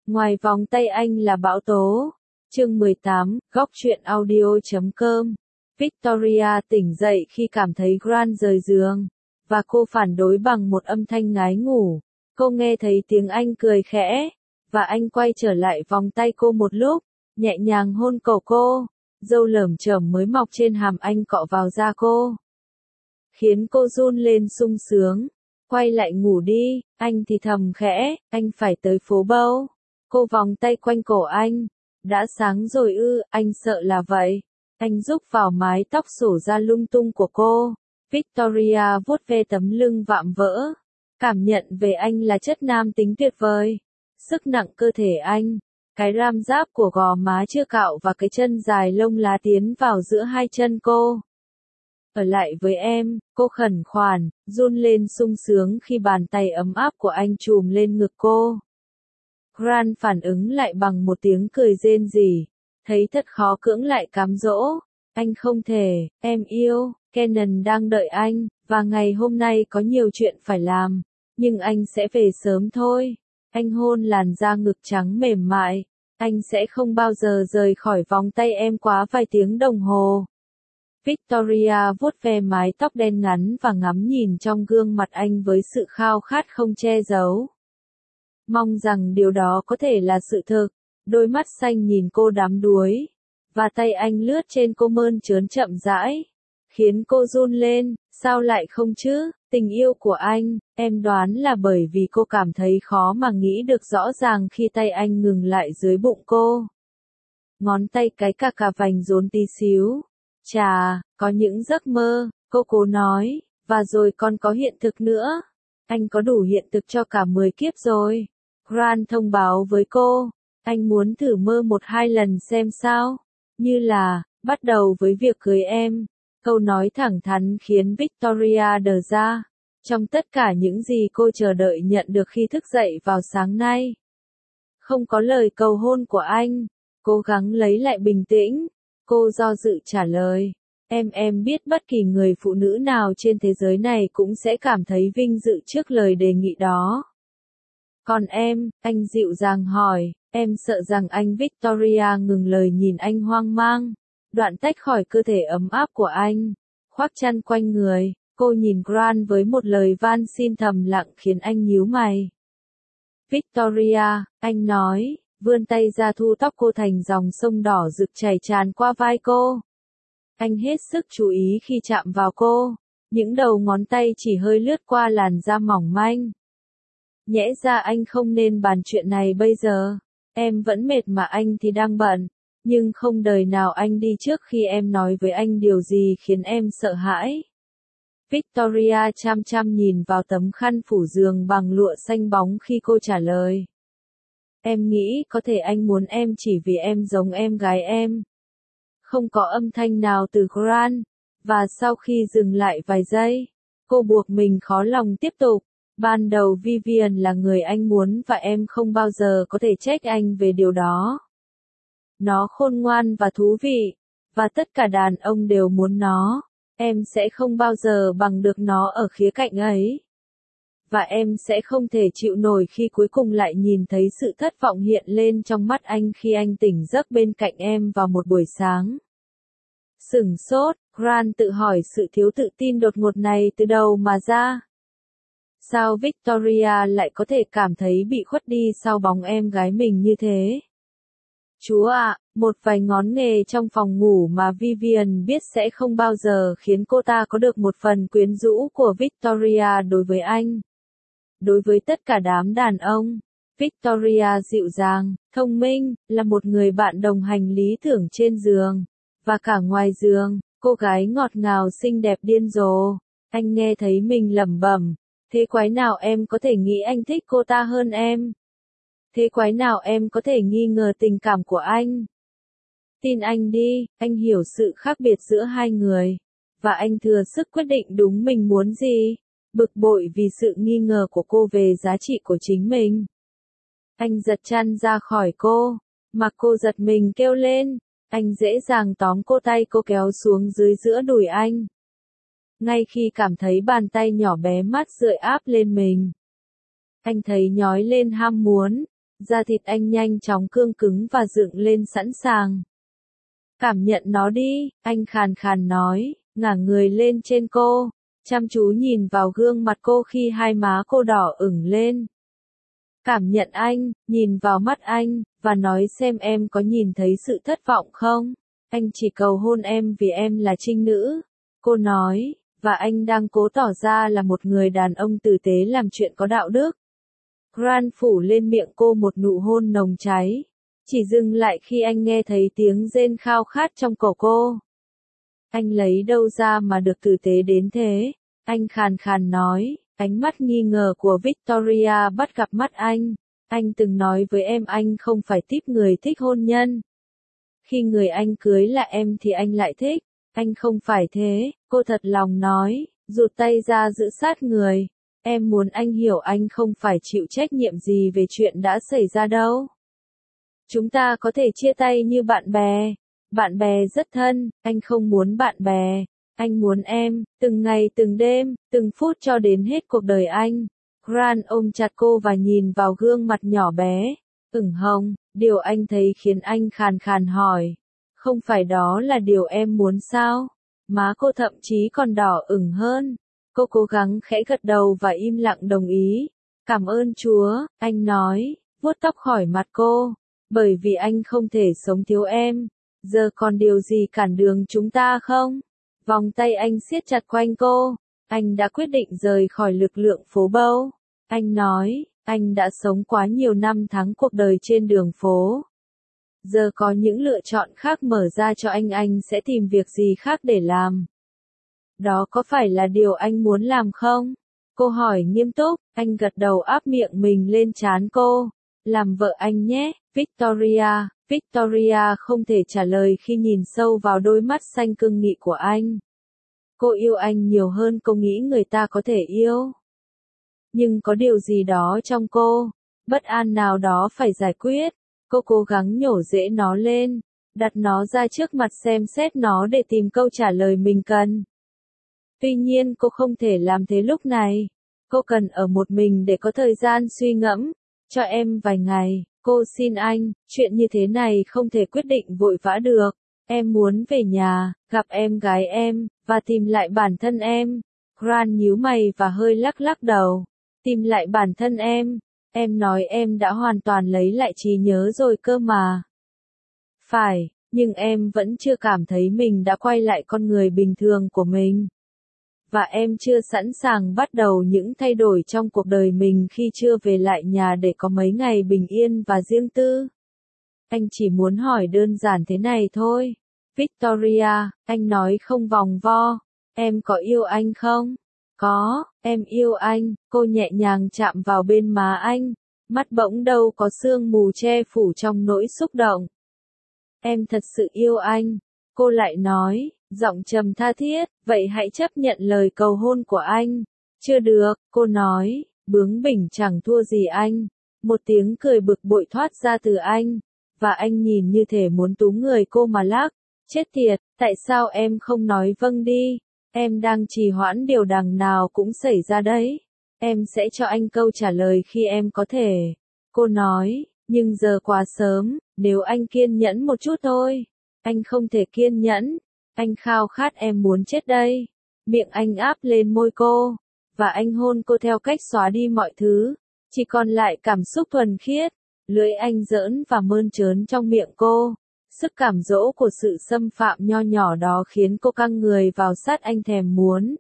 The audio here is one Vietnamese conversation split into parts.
Ngoài vòng tay anh là bão tố. Chương 18, góc truyện audio.com. Victoria tỉnh dậy khi cảm thấy Grant rời giường, và cô phản đối bằng một âm thanh ngái ngủ. Cô nghe thấy tiếng anh cười khẽ, và anh quay trở lại vòng tay cô một lúc, nhẹ nhàng hôn cổ cô. Râu lởm chởm mới mọc trên hàm anh cọ vào da cô, khiến cô run lên sung sướng. Quay lại ngủ đi, anh thì thầm khẽ, anh phải tới phố Bow. Cô vòng tay quanh cổ anh. Đã sáng rồi ư, anh sợ là vậy. Anh rúc vào mái tóc xổ ra lung tung của cô. Victoria vuốt ve tấm lưng vạm vỡ. Cảm nhận về anh là chất nam tính tuyệt vời. Sức nặng cơ thể anh, cái ram giáp của gò má chưa cạo và cái chân dài lông lá tiến vào giữa hai chân cô. Ở lại với em, cô khẩn khoản, run lên sung sướng khi bàn tay ấm áp của anh chùm lên ngực cô. Grant phản ứng lại bằng một tiếng cười rên rỉ, thấy thật khó cưỡng lại cám dỗ. Anh không thể, em yêu, Kenan đang đợi anh, và ngày hôm nay có nhiều chuyện phải làm, nhưng anh sẽ về sớm thôi. Anh hôn làn da ngực trắng mềm mại, anh sẽ không bao giờ rời khỏi vòng tay em quá vài tiếng đồng hồ. Victoria vuốt ve mái tóc đen ngắn và ngắm nhìn trong gương mặt anh với sự khao khát không che giấu. Mong rằng điều đó có thể là sự thực. Đôi mắt xanh nhìn cô đắm đuối, và tay anh lướt trên cô mơn trớn chậm rãi, khiến cô run lên. Sao lại không chứ? Tình yêu của anh, em đoán là bởi vì cô cảm thấy khó mà nghĩ được rõ ràng khi tay anh ngừng lại dưới bụng cô. Ngón tay cái cà cà vành rốn tí xíu. Chà, có những giấc mơ, cô cố nói, và rồi còn có hiện thực nữa. Anh có đủ hiện thực cho cả 10 kiếp rồi. Grant thông báo với cô, anh muốn thử mơ 1-2 lần xem sao. Như là, bắt đầu với việc cưới em. Câu nói thẳng thắn khiến Victoria đờ ra. Trong tất cả những gì cô chờ đợi nhận được khi thức dậy vào sáng nay, không có lời cầu hôn của anh. Cố gắng lấy lại bình tĩnh, cô do dự trả lời. Em biết bất kỳ người phụ nữ nào trên thế giới này cũng sẽ cảm thấy vinh dự trước lời đề nghị đó. Còn em, anh dịu dàng hỏi, em sợ rằng anh. Victoria ngừng lời nhìn anh hoang mang, đoạn tách khỏi cơ thể ấm áp của anh, khoác chăn quanh người. Cô nhìn Grant với một lời van xin thầm lặng khiến anh nhíu mày. Victoria, anh nói, vươn tay ra thu tóc cô thành dòng sông đỏ rực chảy tràn qua vai cô. Anh hết sức chú ý khi chạm vào cô, những đầu ngón tay chỉ hơi lướt qua làn da mỏng manh. Nhẽ ra anh không nên bàn chuyện này bây giờ, em vẫn mệt mà anh thì đang bận, nhưng không đời nào anh đi trước khi em nói với anh điều gì khiến em sợ hãi. Victoria chăm chăm nhìn vào tấm khăn phủ giường bằng lụa xanh bóng khi cô trả lời. Em nghĩ có thể anh muốn em chỉ vì em giống em gái em. Không có âm thanh nào từ Grant, và sau khi dừng lại vài giây, cô buộc mình khó lòng tiếp tục. Ban đầu Vivian là người anh muốn và em không bao giờ có thể trách anh về điều đó. Nó khôn ngoan và thú vị, và tất cả đàn ông đều muốn nó. Em sẽ không bao giờ bằng được nó ở khía cạnh ấy. Và em sẽ không thể chịu nổi khi cuối cùng lại nhìn thấy sự thất vọng hiện lên trong mắt anh khi anh tỉnh giấc bên cạnh em vào một buổi sáng. Sửng sốt, Grant tự hỏi sự thiếu tự tin đột ngột này từ đâu mà ra. Sao Victoria lại có thể cảm thấy bị khuất đi sau bóng em gái mình như thế? Chúa ạ, một vài ngón nghề trong phòng ngủ mà Vivian biết sẽ không bao giờ khiến cô ta có được một phần quyến rũ của Victoria đối với anh. Đối với tất cả đám đàn ông, Victoria dịu dàng, thông minh, là một người bạn đồng hành lý tưởng trên giường, và cả ngoài giường, cô gái ngọt ngào xinh đẹp điên rồ. Anh nghe thấy mình lẩm bẩm, thế quái nào em có thể nghĩ anh thích cô ta hơn em? Thế quái nào em có thể nghi ngờ tình cảm của anh? Tin anh đi, anh hiểu sự khác biệt giữa hai người, và anh thừa sức quyết định đúng mình muốn gì. Bực bội vì sự nghi ngờ của cô về giá trị của chính mình, anh giật chăn ra khỏi cô, mà cô giật mình kêu lên. Anh dễ dàng tóm cô, tay cô kéo xuống dưới giữa đùi anh. Ngay khi cảm thấy bàn tay nhỏ bé mát rượi áp lên mình, anh thấy nhói lên ham muốn, Da thịt anh nhanh chóng cương cứng và dựng lên sẵn sàng. Cảm nhận nó đi, anh khàn khàn nói, ngả người lên trên cô, chăm chú nhìn vào gương mặt cô khi hai má cô đỏ ửng lên. Cảm nhận anh, nhìn vào mắt anh, và nói xem em có nhìn thấy sự thất vọng không? Anh chỉ cầu hôn em vì em là trinh nữ. Cô nói, và anh đang cố tỏ ra là một người đàn ông tử tế làm chuyện có đạo đức. Grant phủ lên miệng cô một nụ hôn nồng cháy. Chỉ dừng lại khi anh nghe thấy tiếng rên khao khát trong cổ cô. Anh lấy đâu ra mà được tử tế đến thế? Anh khàn khàn nói, ánh mắt nghi ngờ của Victoria bắt gặp mắt anh. Anh từng nói với em anh không phải típ người thích hôn nhân. Khi người anh cưới là em thì anh lại thích. Anh không phải thế, cô thật lòng nói, rụt tay ra giữ sát người. Em muốn anh hiểu anh không phải chịu trách nhiệm gì về chuyện đã xảy ra đâu. Chúng ta có thể chia tay như bạn bè. Bạn bè rất thân, anh không muốn bạn bè. Anh muốn em, từng ngày từng đêm, từng phút cho đến hết cuộc đời anh. Grant ôm chặt cô và nhìn vào gương mặt nhỏ bé, ửng hồng, điều anh thấy khiến anh khàn khàn hỏi. Không phải đó là điều em muốn sao? Má cô thậm chí còn đỏ ửng hơn. Cô cố gắng khẽ gật đầu và im lặng đồng ý. Cảm ơn Chúa, anh nói, vuốt tóc khỏi mặt cô. Bởi vì anh không thể sống thiếu em. Giờ còn điều gì cản đường chúng ta không? Vòng tay anh siết chặt quanh cô. Anh đã quyết định rời khỏi lực lượng phố Bow. Anh nói, anh đã sống quá nhiều năm tháng cuộc đời trên đường phố. Giờ có những lựa chọn khác mở ra cho anh sẽ tìm việc gì khác để làm. Đó có phải là điều anh muốn làm không? Cô hỏi nghiêm túc, anh gật đầu áp miệng mình lên trán cô. Làm vợ anh nhé, Victoria. Victoria không thể trả lời khi nhìn sâu vào đôi mắt xanh cương nghị của anh. Cô yêu anh nhiều hơn cô nghĩ người ta có thể yêu. Nhưng có điều gì đó trong cô, bất an nào đó phải giải quyết. Cô cố gắng nhổ rễ nó lên, đặt nó ra trước mặt xem xét nó để tìm câu trả lời mình cần. Tuy nhiên cô không thể làm thế lúc này. Cô cần ở một mình để có thời gian suy ngẫm. Cho em vài ngày, cô xin anh, chuyện như thế này không thể quyết định vội vã được. Em muốn về nhà, gặp em gái em, và tìm lại bản thân em. Grant nhíu mày và hơi lắc lắc đầu. Tìm lại bản thân em. Em nói em đã hoàn toàn lấy lại trí nhớ rồi cơ mà. Phải, nhưng em vẫn chưa cảm thấy mình đã quay lại con người bình thường của mình. Và em chưa sẵn sàng bắt đầu những thay đổi trong cuộc đời mình khi chưa về lại nhà để có mấy ngày bình yên và riêng tư. Anh chỉ muốn hỏi đơn giản thế này thôi. Victoria, anh nói không vòng vo. Em có yêu anh không? Có, em yêu anh. Cô nhẹ nhàng chạm vào bên má anh. Mắt bỗng đâu có sương mù che phủ trong nỗi xúc động. Em thật sự yêu anh. Cô lại nói, giọng trầm tha thiết, vậy hãy chấp nhận lời cầu hôn của anh. Chưa được, cô nói, bướng bỉnh chẳng thua gì anh. Một tiếng cười bực bội thoát ra từ anh. Và anh nhìn như thể muốn túm người cô mà lắc. Chết tiệt, tại sao em không nói vâng đi? Em đang trì hoãn điều đằng nào cũng xảy ra đấy. Em sẽ cho anh câu trả lời khi em có thể. Cô nói, nhưng giờ quá sớm, nếu anh kiên nhẫn một chút thôi. Anh không thể kiên nhẫn. Anh khao khát em muốn chết đây. Miệng anh áp lên môi cô. Và anh hôn cô theo cách xóa đi mọi thứ. Chỉ còn lại cảm xúc thuần khiết. Lưỡi anh giỡn và mơn trớn trong miệng cô. Sức cám dỗ của sự xâm phạm nho nhỏ đó khiến cô căng người vào sát anh thèm muốn.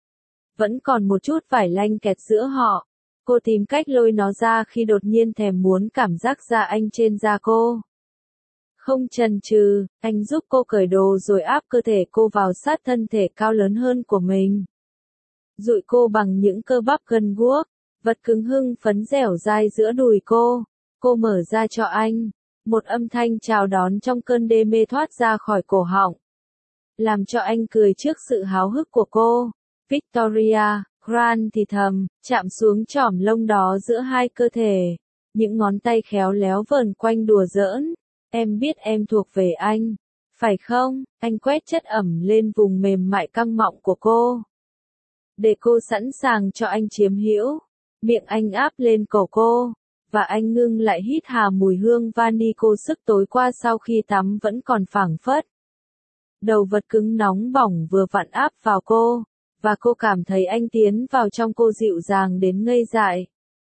Vẫn còn một chút vải lanh kẹt giữa họ. Cô tìm cách lôi nó ra khi đột nhiên thèm muốn cảm giác da anh trên da cô. Không chần chừ, anh giúp cô cởi đồ rồi áp cơ thể cô vào sát thân thể cao lớn hơn của mình. Dụi cô bằng những cơ bắp gân guốc, vật cứng hưng phấn dẻo dai giữa đùi cô. Cô mở ra cho anh. Một âm thanh chào đón trong cơn đê mê thoát ra khỏi cổ họng. Làm cho anh cười trước sự háo hức của cô. Victoria, Grant thì thầm, chạm xuống chỏm lông đó giữa hai cơ thể. Những ngón tay khéo léo vờn quanh đùa giỡn. Em biết em thuộc về anh. Phải không? Anh quét chất ẩm lên vùng mềm mại căng mọng của cô. Để cô sẵn sàng cho anh chiếm hữu. Miệng anh áp lên cổ cô. và anh ngưng lại hít hà mùi hương vani cô sức tối qua sau khi tắm vẫn còn phảng phất. Đầu vật cứng nóng bỏng vừa vặn áp vào cô, và cô cảm thấy anh tiến vào trong cô dịu dàng đến ngây dại.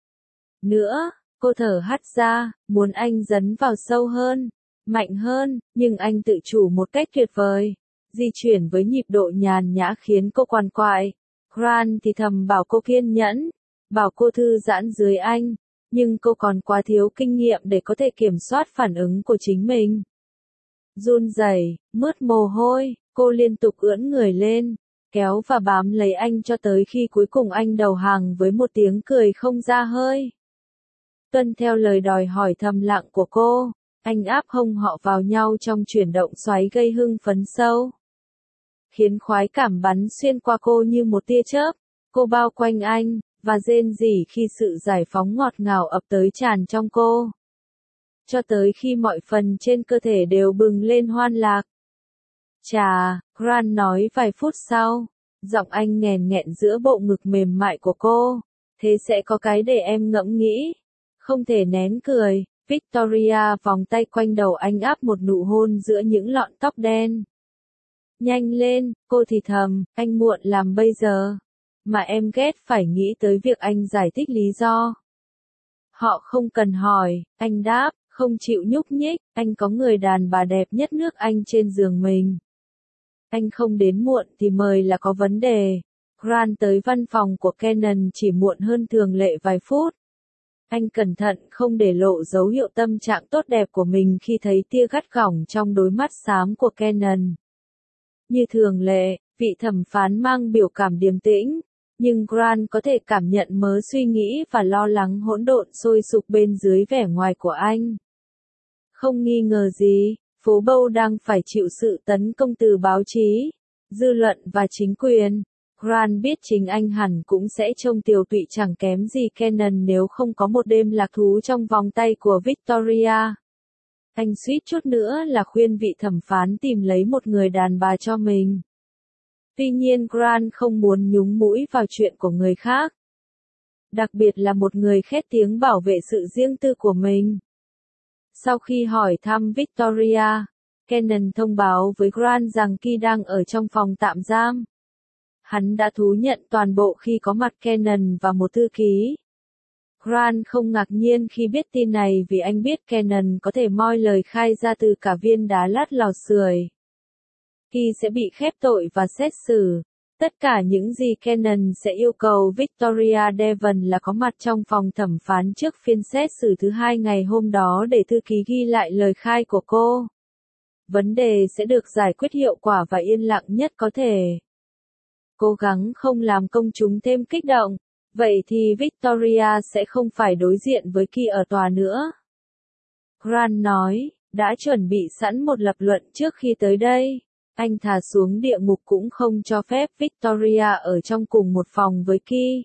Nữa, cô thở hắt ra, muốn anh dấn vào sâu hơn, mạnh hơn, nhưng anh tự chủ một cách tuyệt vời, di chuyển với nhịp độ nhàn nhã khiến cô quằn quại. Grant thì thầm bảo cô kiên nhẫn, bảo cô thư giãn dưới anh, nhưng cô còn quá thiếu kinh nghiệm để có thể kiểm soát phản ứng của chính mình. Run rẩy, mướt mồ hôi, cô liên tục ưỡn người lên, kéo và bám lấy anh cho tới khi cuối cùng anh đầu hàng với một tiếng cười không ra hơi. Tuân theo lời đòi hỏi thầm lặng của cô, anh áp hông họ vào nhau trong chuyển động xoáy gây hưng phấn sâu, khiến khoái cảm bắn xuyên qua cô như một tia chớp. Cô bao quanh anh, và rên rỉ khi sự giải phóng ngọt ngào ập tới tràn trong cô. Cho tới khi mọi phần trên cơ thể đều bừng lên hoan lạc. Chà, Grant nói vài phút sau, giọng anh nghèn nghẹn giữa bộ ngực mềm mại của cô. Thế sẽ có cái để em ngẫm nghĩ. Không thể nén cười, Victoria vòng tay quanh đầu anh áp một nụ hôn giữa những lọn tóc đen. Nhanh lên, cô thì thầm, anh muộn làm bây giờ. Mà em ghét phải nghĩ tới việc anh giải thích lý do. Họ không cần hỏi, anh đáp, không chịu nhúc nhích, anh có người đàn bà đẹp nhất nước Anh trên giường mình. Anh không đến muộn thì mời là có vấn đề. Grant tới văn phòng của Cannon chỉ muộn hơn thường lệ vài phút. Anh cẩn thận không để lộ dấu hiệu tâm trạng tốt đẹp của mình khi thấy tia gắt gỏng trong đôi mắt xám của Cannon. Như thường lệ, vị thẩm phán mang biểu cảm điềm tĩnh, nhưng Grant có thể cảm nhận mớ suy nghĩ và lo lắng hỗn độn sôi sục bên dưới vẻ ngoài của anh. Không nghi ngờ gì, phố Bow đang phải chịu sự tấn công từ báo chí, dư luận và chính quyền. Grant biết chính anh hẳn cũng sẽ trông tiều tụy chẳng kém gì Cannon nếu không có một đêm lạc thú trong vòng tay của Victoria. Anh suýt chút nữa là khuyên vị thẩm phán tìm lấy một người đàn bà cho mình. Tuy nhiên Grant không muốn nhúng mũi vào chuyện của người khác. Đặc biệt là một người khét tiếng bảo vệ sự riêng tư của mình. Sau khi hỏi thăm Victoria, Cannon thông báo với Grant rằng Key đang ở trong phòng tạm giam. Hắn đã thú nhận toàn bộ khi có mặt Cannon và một thư ký. Grant không ngạc nhiên khi biết tin này vì anh biết Cannon có thể moi lời khai ra từ cả viên đá lát lò sưởi. Key sẽ bị khép tội và xét xử. Tất cả những gì Cannon sẽ yêu cầu Victoria Devon là có mặt trong phòng thẩm phán trước phiên xét xử thứ hai ngày hôm đó để thư ký ghi lại lời khai của cô. Vấn đề sẽ được giải quyết hiệu quả và yên lặng nhất có thể. Cố gắng không làm công chúng thêm kích động, vậy thì Victoria sẽ không phải đối diện với Key ở tòa nữa. Grant nói, đã chuẩn bị sẵn một lập luận trước khi tới đây. Anh thả xuống địa ngục cũng không cho phép Victoria ở trong cùng một phòng với Key.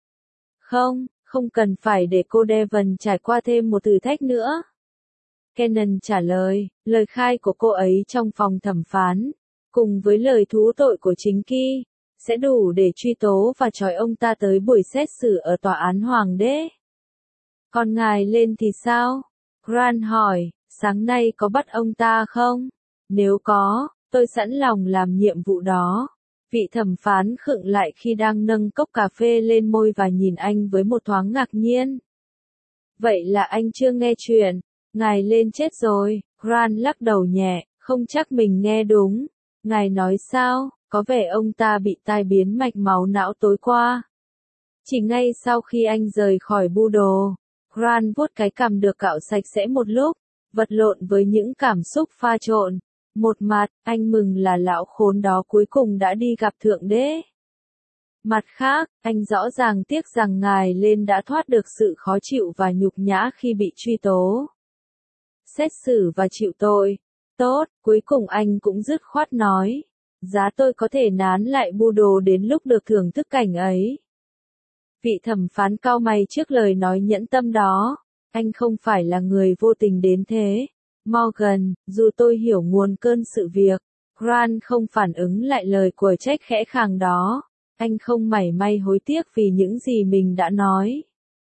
Không cần phải để cô Devon trải qua thêm một thử thách nữa. Cannon trả lời, lời khai của cô ấy trong phòng thẩm phán, cùng với lời thú tội của chính Key, sẽ đủ để truy tố và trói ông ta tới buổi xét xử ở tòa án hoàng đế. Còn ngài lên thì sao? Grant hỏi, sáng nay có bắt ông ta không? Nếu có, tôi sẵn lòng làm nhiệm vụ đó. Vị thẩm phán khựng lại khi đang nâng cốc cà phê lên môi và nhìn anh với một thoáng ngạc nhiên. Vậy là anh chưa nghe chuyện, ngài lên chết rồi. Grant lắc đầu nhẹ, không chắc mình nghe đúng. Ngài nói sao, có vẻ ông ta bị tai biến mạch máu não tối qua. Chỉ ngay sau khi anh rời khỏi bu đồ, Grant vuốt cái cằm được cạo sạch sẽ một lúc, vật lộn với những cảm xúc pha trộn. Một mặt, anh mừng là lão khốn đó cuối cùng đã đi gặp Thượng Đế. Mặt khác, anh rõ ràng tiếc rằng ngài lên đã thoát được sự khó chịu và nhục nhã khi bị truy tố. Xét xử và chịu tội. Tốt, cuối cùng anh cũng dứt khoát nói. Giá tôi có thể nán lại bu đồ đến lúc được thưởng thức cảnh ấy. Vị thẩm phán cau mày trước lời nói nhẫn tâm đó. Anh không phải là người vô tình đến thế. Morgan, dù tôi hiểu nguồn cơn sự việc, Grant không phản ứng lại lời của trách khẽ khàng đó. Anh không mảy may hối tiếc vì những gì mình đã nói.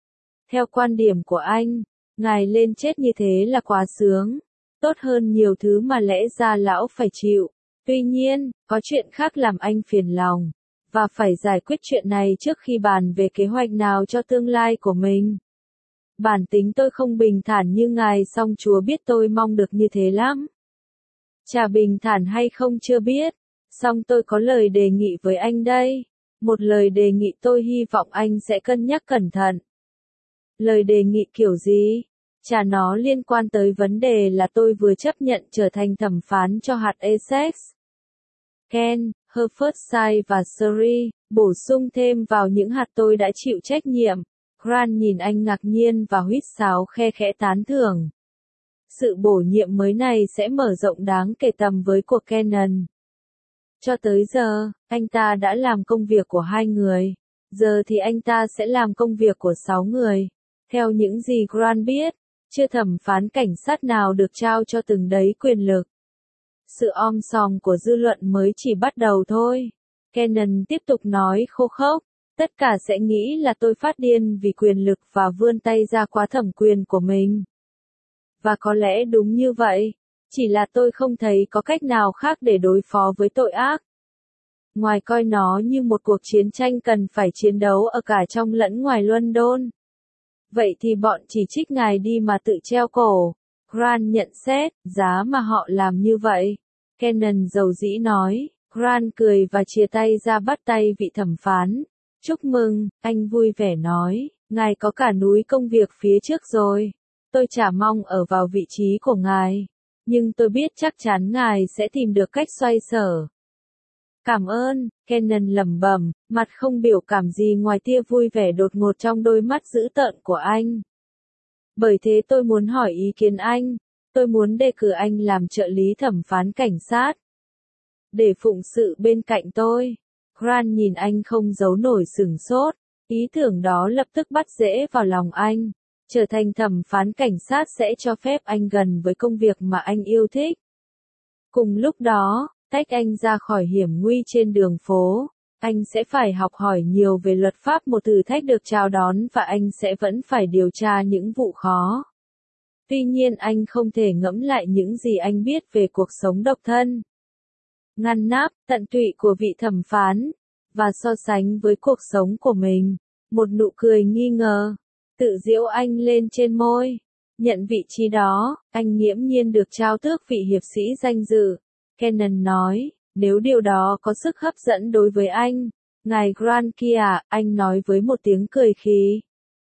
Theo quan điểm của anh, ngài lên chết như thế là quá sướng, tốt hơn nhiều thứ mà lẽ ra lão phải chịu. Tuy nhiên, có chuyện khác làm anh phiền lòng, và phải giải quyết chuyện này trước khi bàn về kế hoạch nào cho tương lai của mình. Bản tính tôi không bình thản như ngài, song Chúa biết tôi mong được như thế lắm. Chả bình thản hay không chưa biết, song tôi có lời đề nghị với anh đây. Một lời đề nghị tôi hy vọng anh sẽ cân nhắc cẩn thận. Lời đề nghị kiểu gì? Chả, nó liên quan tới vấn đề là tôi vừa chấp nhận trở thành thẩm phán cho hạt Essex, Kent, Hertfordshire và Surrey, bổ sung thêm vào những hạt tôi đã chịu trách nhiệm. Grant nhìn anh ngạc nhiên và huýt sáo khe khẽ tán thưởng. Sự bổ nhiệm mới này sẽ mở rộng đáng kể tầm với của Kennan. Cho tới giờ, anh ta đã làm công việc của 2 người. Giờ thì anh ta sẽ làm công việc của 6 người. Theo những gì Grant biết, chưa thẩm phán cảnh sát nào được trao cho từng đấy quyền lực. Sự om sòm của dư luận mới chỉ bắt đầu thôi. Kennan tiếp tục nói khô khốc. Tất cả sẽ nghĩ là tôi phát điên vì quyền lực và vươn tay ra quá thẩm quyền của mình. Và có lẽ đúng như vậy. Chỉ là tôi không thấy có cách nào khác để đối phó với tội ác. Ngoài coi nó như một cuộc chiến tranh cần phải chiến đấu ở cả trong lẫn ngoài London. Vậy thì bọn chỉ trích ngài đi mà tự treo cổ. Grant nhận xét, giá mà họ làm như vậy. Kennan dầu dĩ nói. Grant cười và chia tay ra bắt tay vị thẩm phán. Chúc mừng, anh vui vẻ nói. Ngài có cả núi công việc phía trước rồi. Tôi chả mong ở vào vị trí của ngài. Nhưng tôi biết chắc chắn ngài sẽ tìm được cách xoay sở. Cảm ơn, Kennan lẩm bẩm, mặt không biểu cảm gì ngoài tia vui vẻ đột ngột trong đôi mắt dữ tợn của anh. Bởi thế tôi muốn hỏi ý kiến anh. Tôi muốn đề cử anh làm trợ lý thẩm phán cảnh sát. Để phụng sự bên cạnh tôi. Grant nhìn anh không giấu nổi sửng sốt. Ý tưởng đó lập tức bắt rễ vào lòng anh. Trở thành thẩm phán cảnh sát sẽ cho phép anh gần với công việc mà anh yêu thích. Cùng lúc đó, tách anh ra khỏi hiểm nguy trên đường phố. Anh sẽ phải học hỏi nhiều về luật pháp, một thử thách được chào đón, và anh sẽ vẫn phải điều tra những vụ khó. Tuy nhiên anh không thể ngẫm lại những gì anh biết về cuộc sống độc thân, ngăn nắp, tận tụy của vị thẩm phán, và so sánh với cuộc sống của mình. Một nụ cười nghi ngờ, tự giễu anh lên trên môi. Nhận vị trí đó, anh nghiễm nhiên được trao tước vị hiệp sĩ danh dự. Kennan nói, nếu điều đó có sức hấp dẫn đối với anh. Ngài Grant kia, anh nói với một tiếng cười khí.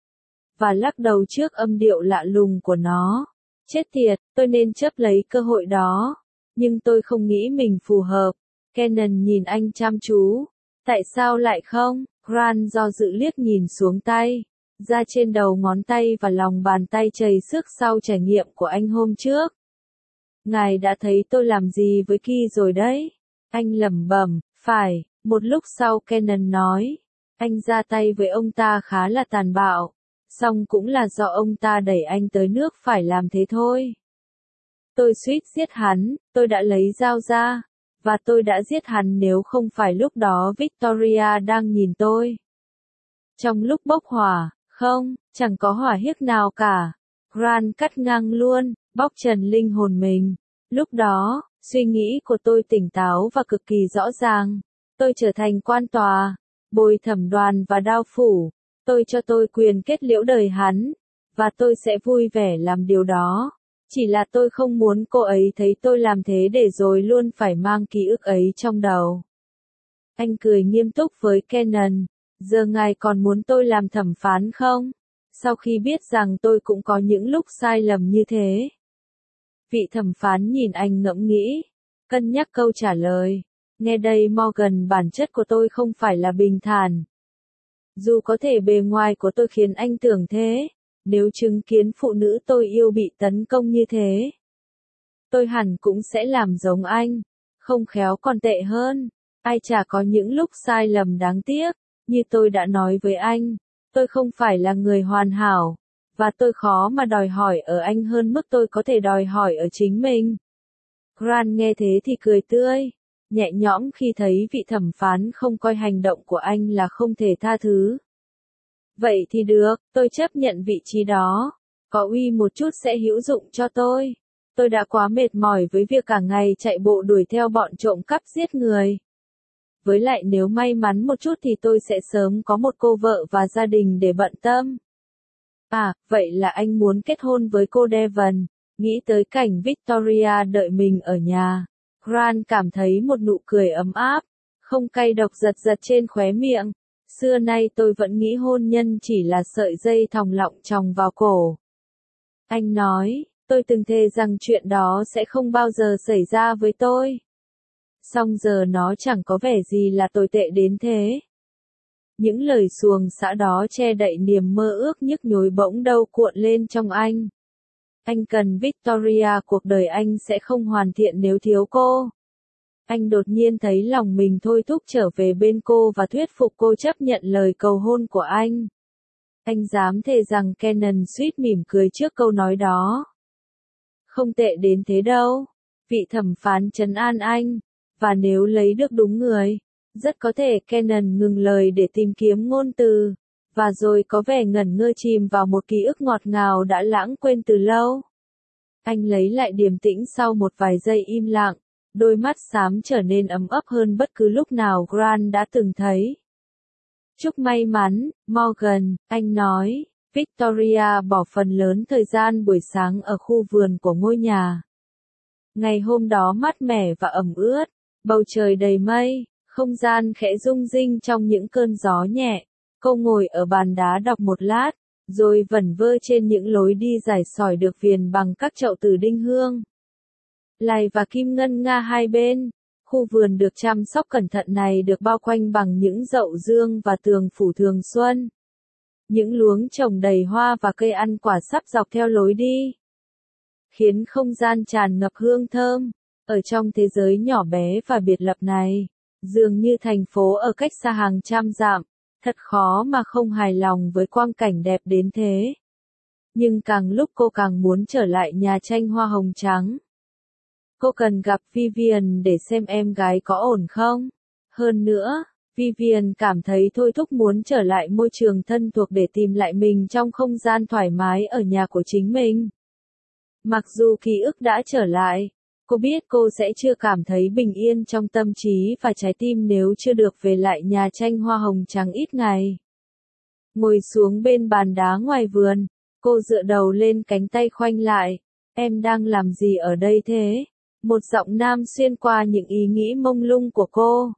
Và lắc đầu trước âm điệu lạ lùng của nó. Chết tiệt, tôi nên chấp lấy cơ hội đó. Nhưng tôi không nghĩ mình phù hợp. Kennan nhìn anh chăm chú. Tại sao lại không? Grant do dự liếc nhìn xuống tay. Da trên đầu ngón tay và lòng bàn tay chảy xước sau trải nghiệm của anh hôm trước. Ngài đã thấy tôi làm gì với Ki rồi đấy. Anh lẩm bẩm, phải. Một lúc sau Kennan nói. Anh ra tay với ông ta khá là tàn bạo. Song cũng là do ông ta đẩy anh tới nước phải làm thế thôi. Tôi suýt giết hắn, tôi đã lấy dao ra. Và tôi đã giết hắn nếu không phải lúc đó Victoria đang nhìn tôi. Trong lúc bốc hỏa, không, chẳng có hỏa hiếc nào cả. Grant cắt ngang luôn, bóc trần linh hồn mình. Lúc đó, suy nghĩ của tôi tỉnh táo và cực kỳ rõ ràng. Tôi trở thành quan tòa, bồi thẩm đoàn và đao phủ. Tôi cho tôi quyền kết liễu đời hắn. Và tôi sẽ vui vẻ làm điều đó. Chỉ là tôi không muốn cô ấy thấy tôi làm thế để rồi luôn phải mang ký ức ấy trong đầu. Anh cười nghiêm túc với Kennan. Giờ ngài còn muốn tôi làm thẩm phán không? Sau khi biết rằng tôi cũng có những lúc sai lầm như thế. Vị thẩm phán nhìn anh ngẫm nghĩ. Cân nhắc câu trả lời. Nghe đây Morgan, bản chất của tôi không phải là bình thản. Dù có thể bề ngoài của tôi khiến anh tưởng thế. Nếu chứng kiến phụ nữ tôi yêu bị tấn công như thế, tôi hẳn cũng sẽ làm giống anh. Không khéo còn tệ hơn. Ai chả có những lúc sai lầm đáng tiếc. Như tôi đã nói với anh, tôi không phải là người hoàn hảo. Và tôi khó mà đòi hỏi ở anh hơn mức tôi có thể đòi hỏi ở chính mình. Grant nghe thế thì cười tươi, nhẹ nhõm khi thấy vị thẩm phán không coi hành động của anh là không thể tha thứ. Vậy thì được, tôi chấp nhận vị trí đó. Có uy một chút sẽ hữu dụng cho tôi. Tôi đã quá mệt mỏi với việc cả ngày chạy bộ đuổi theo bọn trộm cắp giết người. Với lại nếu may mắn một chút thì tôi sẽ sớm có một cô vợ và gia đình để bận tâm. À, vậy là anh muốn kết hôn với cô Devon. Nghĩ tới cảnh Victoria đợi mình ở nhà. Grant cảm thấy một nụ cười ấm áp, không cay độc giật giật trên khóe miệng. Xưa nay tôi vẫn nghĩ hôn nhân chỉ là sợi dây thòng lọng chòng vào cổ. Anh nói, tôi từng thề rằng chuyện đó sẽ không bao giờ xảy ra với tôi. Song giờ nó chẳng có vẻ gì là tồi tệ đến thế. Những lời xuồng xã đó che đậy niềm mơ ước nhức nhối bỗng đâu cuộn lên trong anh. Anh cần Victoria, cuộc đời anh sẽ không hoàn thiện nếu thiếu cô. Anh đột nhiên thấy lòng mình thôi thúc trở về bên cô và thuyết phục cô chấp nhận lời cầu hôn của anh. Anh dám thề rằng Cannon suýt mỉm cười trước câu nói đó. Không tệ đến thế đâu. Vị thẩm phán trấn an anh. Và nếu lấy được đúng người, rất có thể Cannon ngừng lời để tìm kiếm ngôn từ. Và rồi có vẻ ngẩn ngơ chìm vào một ký ức ngọt ngào đã lãng quên từ lâu. Anh lấy lại điềm tĩnh sau một vài giây im lặng. Đôi mắt xám trở nên ấm ấp hơn bất cứ lúc nào Grant đã từng thấy. Chúc may mắn, Morgan, anh nói. Victoria bỏ phần lớn thời gian buổi sáng ở khu vườn của ngôi nhà. Ngày hôm đó mát mẻ và ẩm ướt, bầu trời đầy mây, không gian khẽ rung rinh trong những cơn gió nhẹ. Cô ngồi ở bàn đá đọc một lát, rồi vẩn vơ trên những lối đi dài sỏi được viền bằng các chậu từ đinh hương. Lài và kim ngân nga hai bên. Khu vườn được chăm sóc cẩn thận này được bao quanh bằng những dậu dương và tường phủ thường xuân. Những luống trồng đầy hoa và cây ăn quả sắp dọc theo lối đi, khiến không gian tràn ngập hương thơm. Ở trong thế giới nhỏ bé và biệt lập này, dường như thành phố ở cách xa hàng trăm dặm, thật khó mà không hài lòng với quang cảnh đẹp đến thế. Nhưng càng lúc cô càng muốn trở lại nhà tranh hoa hồng trắng. Cô cần gặp Vivian để xem em gái có ổn không. Hơn nữa, Vivian cảm thấy thôi thúc muốn trở lại môi trường thân thuộc để tìm lại mình trong không gian thoải mái ở nhà của chính mình. Mặc dù ký ức đã trở lại, cô biết cô sẽ chưa cảm thấy bình yên trong tâm trí và trái tim nếu chưa được về lại nhà tranh hoa hồng trắng ít ngày. Ngồi xuống bên bàn đá ngoài vườn, cô dựa đầu lên cánh tay khoanh lại. Em đang làm gì ở đây thế? Một giọng nam xuyên qua những ý nghĩ mông lung của cô.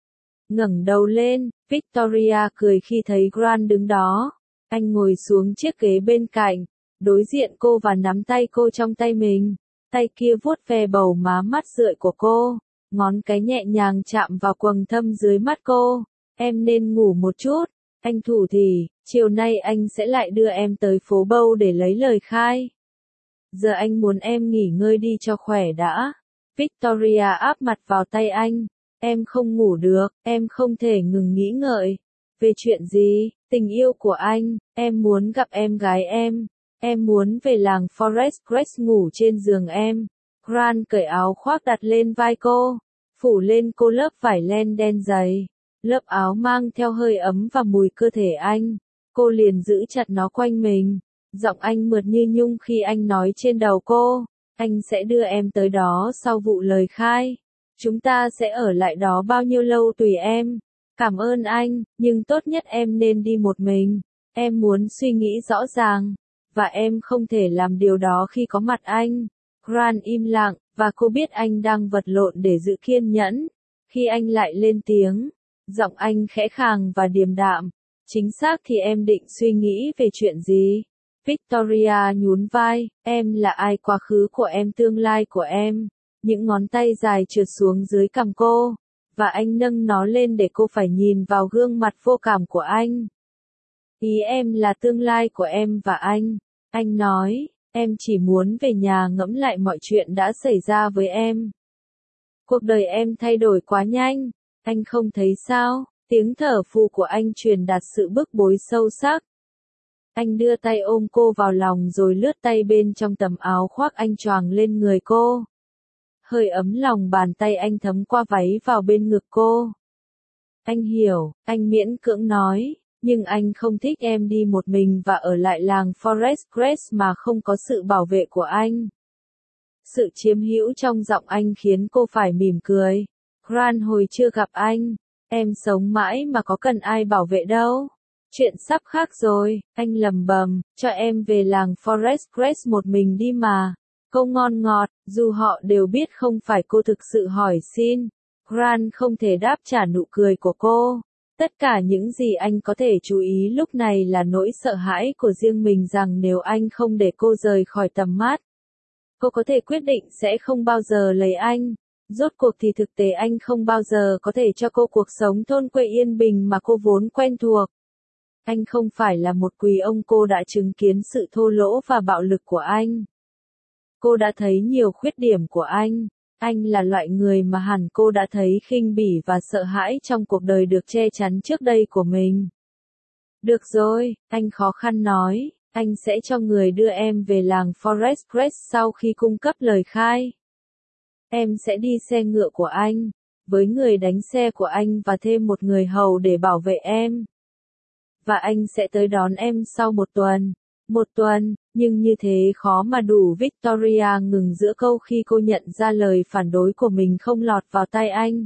Ngẩng đầu lên, Victoria cười khi thấy Grant đứng đó. Anh ngồi xuống chiếc ghế bên cạnh, đối diện cô và nắm tay cô trong tay mình. Tay kia vuốt ve bầu má mắt rượi của cô, ngón cái nhẹ nhàng chạm vào quầng thâm dưới mắt cô. Em nên ngủ một chút. Anh thủ thỉ, chiều nay anh sẽ lại đưa em tới phố Bâu để lấy lời khai. Giờ anh muốn em nghỉ ngơi đi cho khỏe đã. Victoria áp mặt vào tay anh. Em không ngủ được, em không thể ngừng nghĩ ngợi. Về chuyện gì? Tình yêu của anh, em muốn gặp em gái em. Em muốn về làng Forest Crest ngủ trên giường em. Grant cởi áo khoác đặt lên vai cô, phủ lên cô lớp vải len đen dày. Lớp áo mang theo hơi ấm và mùi cơ thể anh. Cô liền giữ chặt nó quanh mình. Giọng anh mượt như nhung khi anh nói trên đầu cô. Anh sẽ đưa em tới đó sau vụ lời khai. Chúng ta sẽ ở lại đó bao nhiêu lâu tùy em. Cảm ơn anh, nhưng tốt nhất em nên đi một mình. Em muốn suy nghĩ rõ ràng. Và em không thể làm điều đó khi có mặt anh. Grant im lặng, và cô biết anh đang vật lộn để giữ kiên nhẫn. Khi anh lại lên tiếng, giọng anh khẽ khàng và điềm đạm. Chính xác thì em định suy nghĩ về chuyện gì? Victoria nhún vai, em là ai, quá khứ của em, tương lai của em. Những ngón tay dài trượt xuống dưới cằm cô, và anh nâng nó lên để cô phải nhìn vào gương mặt vô cảm của anh. Ý em là tương lai của em và anh nói, em chỉ muốn về nhà ngẫm lại mọi chuyện đã xảy ra với em. Cuộc đời em thay đổi quá nhanh, anh không thấy sao? Tiếng thở phù của anh truyền đạt sự bức bối sâu sắc. Anh đưa tay ôm cô vào lòng rồi lướt tay bên trong tấm áo khoác anh choàng lên người cô. Hơi ấm lòng bàn tay anh thấm qua váy vào bên ngực cô. Anh hiểu, anh miễn cưỡng nói, Nhưng anh không thích em đi một mình và ở lại làng Forest Crest mà không có sự bảo vệ của anh. Sự chiếm hữu trong giọng anh khiến cô phải mỉm cười. Grant hồi chưa gặp anh, em sống mãi mà có cần ai bảo vệ đâu. Chuyện sắp khác rồi, anh lầm bầm, cho em về làng Forest Crest một mình đi mà. Câu ngon ngọt, dù họ đều biết không phải cô thực sự hỏi xin. Grant không thể đáp trả nụ cười của cô. Tất cả những gì anh có thể chú ý lúc này là nỗi sợ hãi của riêng mình rằng nếu anh không để cô rời khỏi tầm mắt, cô có thể quyết định sẽ không bao giờ lấy anh. Rốt cuộc thì thực tế anh không bao giờ có thể cho cô cuộc sống thôn quê yên bình mà cô vốn quen thuộc. Anh không phải là một quý ông, cô đã chứng kiến sự thô lỗ và bạo lực của anh. Cô đã thấy nhiều khuyết điểm của anh. Anh là loại người mà hẳn cô đã thấy khinh bỉ và sợ hãi trong cuộc đời được che chắn trước đây của mình. Được rồi, anh khó khăn nói, anh sẽ cho người đưa em về làng Forest Crest sau khi cung cấp lời khai. Em sẽ đi xe ngựa của anh, với người đánh xe của anh và thêm một người hầu để bảo vệ em. Và anh sẽ tới đón em sau một tuần. Một tuần, nhưng như thế khó mà đủ. Victoria ngừng giữa câu khi cô nhận ra lời phản đối của mình không lọt vào tai anh.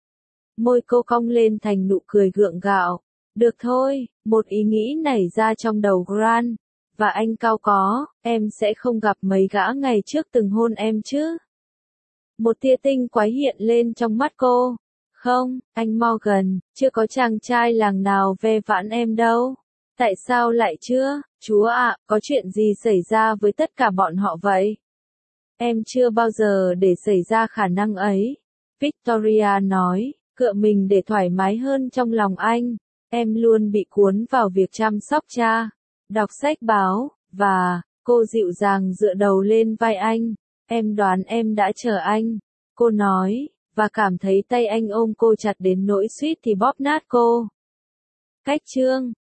Môi cô cong lên thành nụ cười gượng gạo. Được thôi, một ý nghĩ nảy ra trong đầu Grant. Và anh cau có, em sẽ không gặp mấy gã ngày trước từng hôn em chứ? Một tia tinh quái hiện lên trong mắt cô. Không, anh Morgan, chưa có chàng trai làng nào ve vãn em đâu. Tại sao lại chưa? Chúa ạ, có chuyện gì xảy ra với tất cả bọn họ vậy? Em chưa bao giờ để xảy ra khả năng ấy. Victoria nói, cựa mình để thoải mái hơn trong lòng anh. Em luôn bị cuốn vào việc chăm sóc cha, đọc sách báo, và, cô dịu dàng dựa đầu lên vai anh. Em đoán em đã chờ anh. Cô nói, và cảm thấy tay anh ôm cô chặt đến nỗi suýt thì bóp nát cô. Cách chương